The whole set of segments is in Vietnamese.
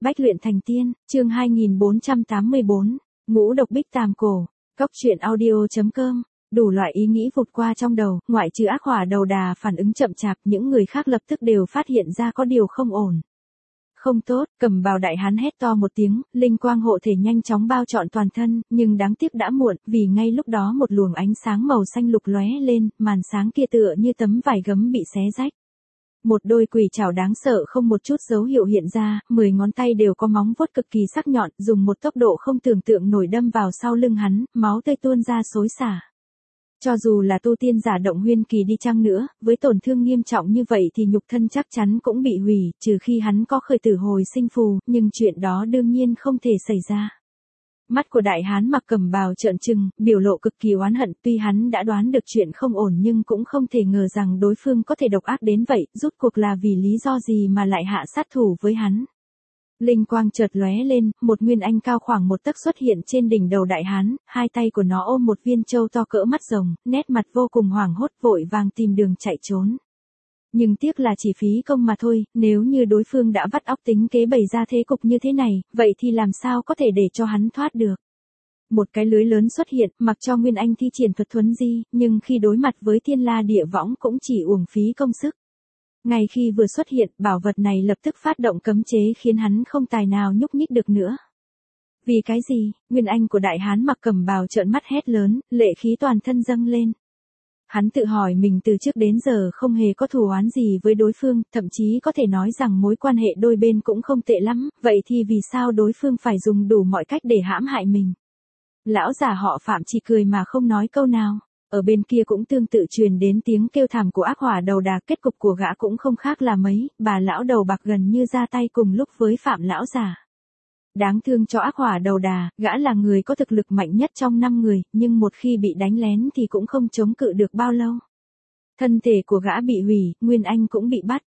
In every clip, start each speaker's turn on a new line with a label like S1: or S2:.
S1: Bách luyện thành tiên, chương 2484, ngũ độc bích tam cổ, cốc truyện audio.com. Đủ loại ý nghĩ vụt qua trong đầu, ngoại trừ ác hỏa đầu đà phản ứng chậm chạp, những người khác lập tức đều phát hiện ra có điều không ổn. Không tốt, Cầm Bào đại hán hét to một tiếng, linh quang hộ thể nhanh chóng bao trọn toàn thân, nhưng đáng tiếc đã muộn, vì ngay lúc đó một luồng ánh sáng màu xanh lục lóe lên, màn sáng kia tựa như tấm vải gấm bị xé rách. Một đôi quỷ trảo đáng sợ không một chút dấu hiệu hiện ra, 10 ngón tay đều có móng vuốt cực kỳ sắc nhọn, dùng một tốc độ không tưởng tượng nổi đâm vào sau lưng hắn, máu tươi tuôn ra xối xả. Cho dù là tu tiên giả động nguyên kỳ đi chăng nữa, với tổn thương nghiêm trọng như vậy thì nhục thân chắc chắn cũng bị hủy, trừ khi hắn có khởi tử hồi sinh phù, nhưng chuyện đó đương nhiên không thể xảy ra. Mắt của đại hán mặc Cầm Bào trợn trừng, biểu lộ cực kỳ oán hận, tuy hắn đã đoán được chuyện không ổn nhưng cũng không thể ngờ rằng đối phương có thể độc ác đến vậy, rốt cuộc là vì lý do gì mà lại hạ sát thủ với hắn. Linh quang chợt lóe lên, một nguyên anh cao khoảng một tấc xuất hiện trên đỉnh đầu đại hán, hai tay của nó ôm một viên châu to cỡ mắt rồng, nét mặt vô cùng hoảng hốt vội vàng tìm đường chạy trốn. Nhưng tiếc là chỉ phí công mà thôi, nếu như đối phương đã vắt óc tính kế bày ra thế cục như thế này, vậy thì làm sao có thể để cho hắn thoát được. Một cái lưới lớn xuất hiện, mặc cho Nguyên Anh thi triển thuật thuấn di, nhưng khi đối mặt với thiên la địa võng cũng chỉ uổng phí công sức. Ngay khi vừa xuất hiện, bảo vật này lập tức phát động cấm chế khiến hắn không tài nào nhúc nhích được nữa. Vì cái gì? Nguyên Anh của đại hán mặc Cầm Bào trợn mắt hét lớn, lệ khí toàn thân dâng lên. Hắn tự hỏi mình từ trước đến giờ không hề có thù oán gì với đối phương, thậm chí có thể nói rằng mối quan hệ đôi bên cũng không tệ lắm, vậy thì vì sao đối phương phải dùng đủ mọi cách để hãm hại mình? Lão già họ Phạm chỉ cười mà không nói câu nào. Ở bên kia cũng tương tự truyền đến tiếng kêu thảm của ác hỏa đầu đà, kết cục của gã cũng không khác là mấy, bà lão đầu bạc gần như ra tay cùng lúc với Phạm lão già. Đáng thương cho ác hỏa đầu đà, gã là người có thực lực mạnh nhất trong 5 người, nhưng một khi bị đánh lén thì cũng không chống cự được bao lâu. Thân thể của gã bị hủy, Nguyên Anh cũng bị bắt.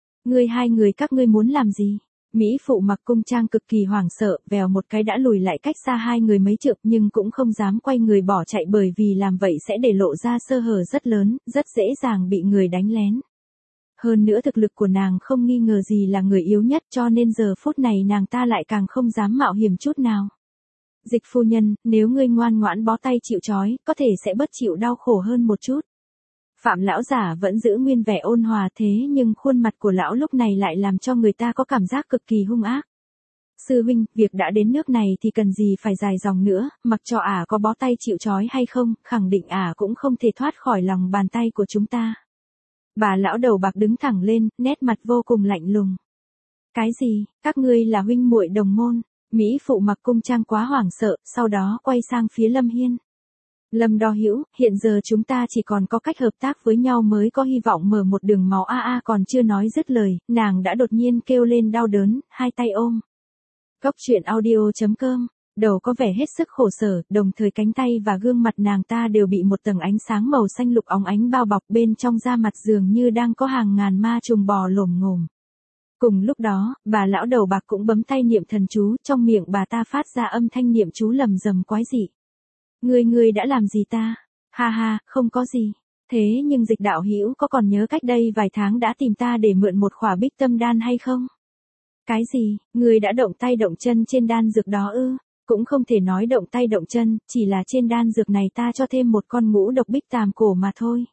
S1: Hai người các ngươi muốn làm gì? Mỹ phụ mặc cung trang cực kỳ hoảng sợ, vèo một cái đã lùi lại cách xa hai người mấy trượng nhưng cũng không dám quay người bỏ chạy bởi vì làm vậy sẽ để lộ ra sơ hở rất lớn, rất dễ dàng bị người đánh lén. Hơn nữa thực lực của nàng không nghi ngờ gì là người yếu nhất cho nên giờ phút này nàng ta lại càng không dám mạo hiểm chút nào. Dịch phu nhân, nếu ngươi ngoan ngoãn bó tay chịu trói, có thể sẽ bớt chịu đau khổ hơn một chút. Phạm lão giả vẫn giữ nguyên vẻ ôn hòa thế nhưng khuôn mặt của lão lúc này lại làm cho người ta có cảm giác cực kỳ hung ác. Sư huynh, việc đã đến nước này thì cần gì phải dài dòng nữa, mặc cho ả có bó tay chịu trói hay không, khẳng định ả cũng không thể thoát khỏi lòng bàn tay của chúng ta. Bà lão đầu bạc đứng thẳng lên, nét mặt vô cùng lạnh lùng. Cái gì, các ngươi là huynh muội đồng môn? Mỹ phụ mặc cung trang quá hoảng sợ, sau đó quay sang phía Lâm Hiên. Lâm Đo Hữu, hiện giờ chúng ta chỉ còn có cách hợp tác với nhau mới có hy vọng mở một đường máu còn chưa nói dứt lời, nàng đã đột nhiên kêu lên đau đớn, hai tay ôm. Cốc truyện audio.com, đầu có vẻ hết sức khổ sở, đồng thời cánh tay và gương mặt nàng ta đều bị một tầng ánh sáng màu xanh lục óng ánh bao bọc, bên trong da mặt dường như đang có hàng ngàn ma trùng bò lổm ngổm. Cùng lúc đó, bà lão đầu bạc cũng bấm tay niệm thần chú, trong miệng bà ta phát ra âm thanh niệm chú lầm rầm quái dị. Ngươi đã làm gì ta? Ha ha, không có gì. Thế nhưng Dịch đạo hữu có còn nhớ cách đây vài tháng đã tìm ta để mượn một khỏa bích tâm đan hay không? Cái gì, ngươi đã động tay động chân trên đan dược đó ư? Cũng không thể nói động tay động chân, chỉ là trên đan dược này ta cho thêm một con ngũ độc bích tam cổ mà thôi.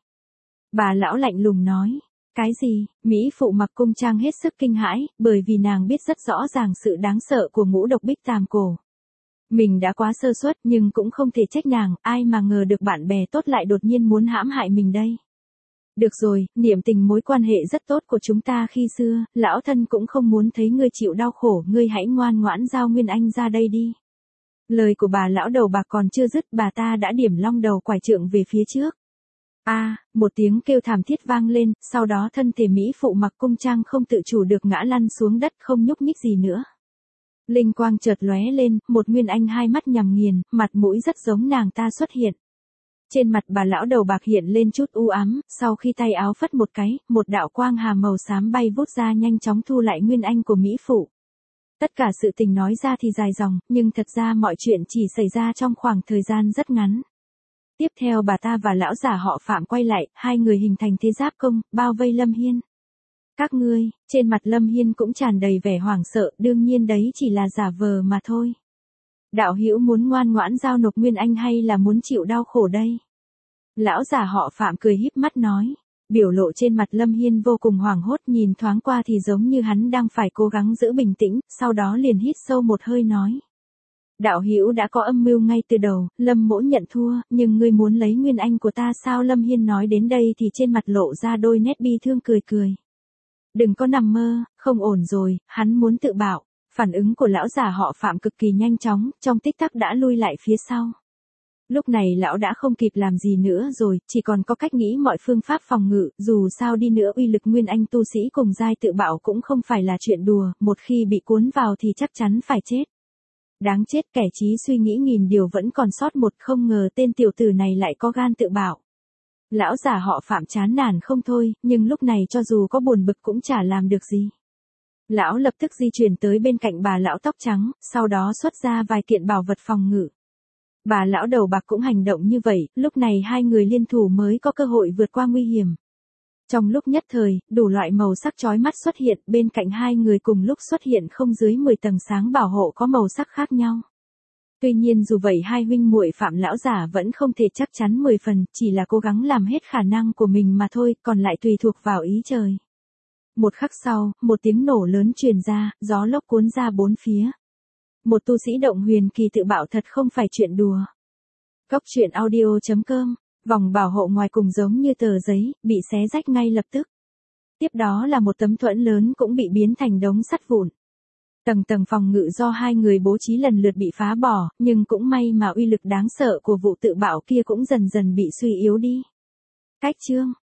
S1: Bà lão lạnh lùng nói. Cái gì? Mỹ phụ mặc cung trang hết sức kinh hãi, bởi vì nàng biết rất rõ ràng sự đáng sợ của ngũ độc bích tam cổ. Mình đã quá sơ suất nhưng cũng không thể trách nàng, ai mà ngờ được bạn bè tốt lại đột nhiên muốn hãm hại mình đây. Được rồi, niệm tình mối quan hệ rất tốt của chúng ta khi xưa, lão thân cũng không muốn thấy ngươi chịu đau khổ, ngươi hãy ngoan ngoãn giao Nguyên Anh ra đây đi. Lời của bà lão đầu bạc còn chưa dứt, bà ta đã điểm long đầu quải trượng về phía trước. Một tiếng kêu thảm thiết vang lên, sau đó thân thể Mỹ phụ mặc cung trang không tự chủ được ngã lăn xuống đất không nhúc nhích gì nữa. Linh quang chợt lóe lên, một Nguyên Anh hai mắt nhằm nghiền, mặt mũi rất giống nàng ta xuất hiện. Trên mặt bà lão đầu bạc hiện lên chút u ám, sau khi tay áo phất một cái, một đạo quang hà màu xám bay vút ra nhanh chóng thu lại Nguyên Anh của Mỹ phụ. Tất cả sự tình nói ra thì dài dòng, nhưng thật ra mọi chuyện chỉ xảy ra trong khoảng thời gian rất ngắn. Tiếp theo bà ta và lão già họ Phạm quay lại, hai người hình thành thế giáp công, bao vây Lâm Hiên. Các ngươi, trên mặt Lâm Hiên cũng tràn đầy vẻ hoảng sợ, đương nhiên đấy chỉ là giả vờ mà thôi. Đạo hữu muốn ngoan ngoãn giao nộp Nguyên Anh hay là muốn chịu đau khổ đây? Lão già họ Phạm cười híp mắt nói. Biểu lộ trên mặt Lâm Hiên vô cùng hoảng hốt, nhìn thoáng qua thì giống như hắn đang phải cố gắng giữ bình tĩnh, sau đó liền hít sâu một hơi nói. Đạo hữu đã có âm mưu ngay từ đầu, Lâm mỗ nhận thua, nhưng ngươi muốn lấy Nguyên Anh của ta sao? Lâm Hiên nói đến đây thì trên mặt lộ ra đôi nét bi thương cười cười. Đừng có nằm mơ, không ổn rồi, hắn muốn tự bạo. Phản ứng của lão già họ Phạm cực kỳ nhanh chóng, trong tích tắc đã lui lại phía sau. Lúc này lão đã không kịp làm gì nữa rồi, chỉ còn có cách nghĩ mọi phương pháp phòng ngự, dù sao đi nữa uy lực Nguyên Anh tu sĩ cùng giai tự bạo cũng không phải là chuyện đùa, một khi bị cuốn vào thì chắc chắn phải chết. Đáng chết, kẻ trí suy nghĩ nghìn điều vẫn còn sót một, không ngờ tên tiểu tử này lại có gan tự bạo. Lão già họ Phạm chán nản không thôi, nhưng lúc này cho dù có buồn bực cũng chả làm được gì. Lão lập tức di chuyển tới bên cạnh bà lão tóc trắng, sau đó xuất ra vài kiện bảo vật phòng ngự. Bà lão đầu bạc cũng hành động như vậy, lúc này hai người liên thủ mới có cơ hội vượt qua nguy hiểm. Trong lúc nhất thời, đủ loại màu sắc chói mắt xuất hiện, bên cạnh hai người cùng lúc xuất hiện không dưới 10 tầng sáng bảo hộ có màu sắc khác nhau. Tuy nhiên dù vậy hai huynh muội Phạm lão giả vẫn không thể chắc chắn 10 phần, chỉ là cố gắng làm hết khả năng của mình mà thôi, còn lại tùy thuộc vào ý trời. Một khắc sau, một tiếng nổ lớn truyền ra, gió lốc cuốn ra bốn phía. Một tu sĩ động huyền kỳ tự bạo thật không phải chuyện đùa. Cốc truyện audio.com, vòng bảo hộ ngoài cùng giống như tờ giấy, bị xé rách ngay lập tức. Tiếp đó là một tấm thuẫn lớn cũng bị biến thành đống sắt vụn. Tầng tầng phòng ngự do hai người bố trí lần lượt bị phá bỏ, nhưng cũng may mà uy lực đáng sợ của vụ tự bạo kia cũng dần dần bị suy yếu đi. Cách chương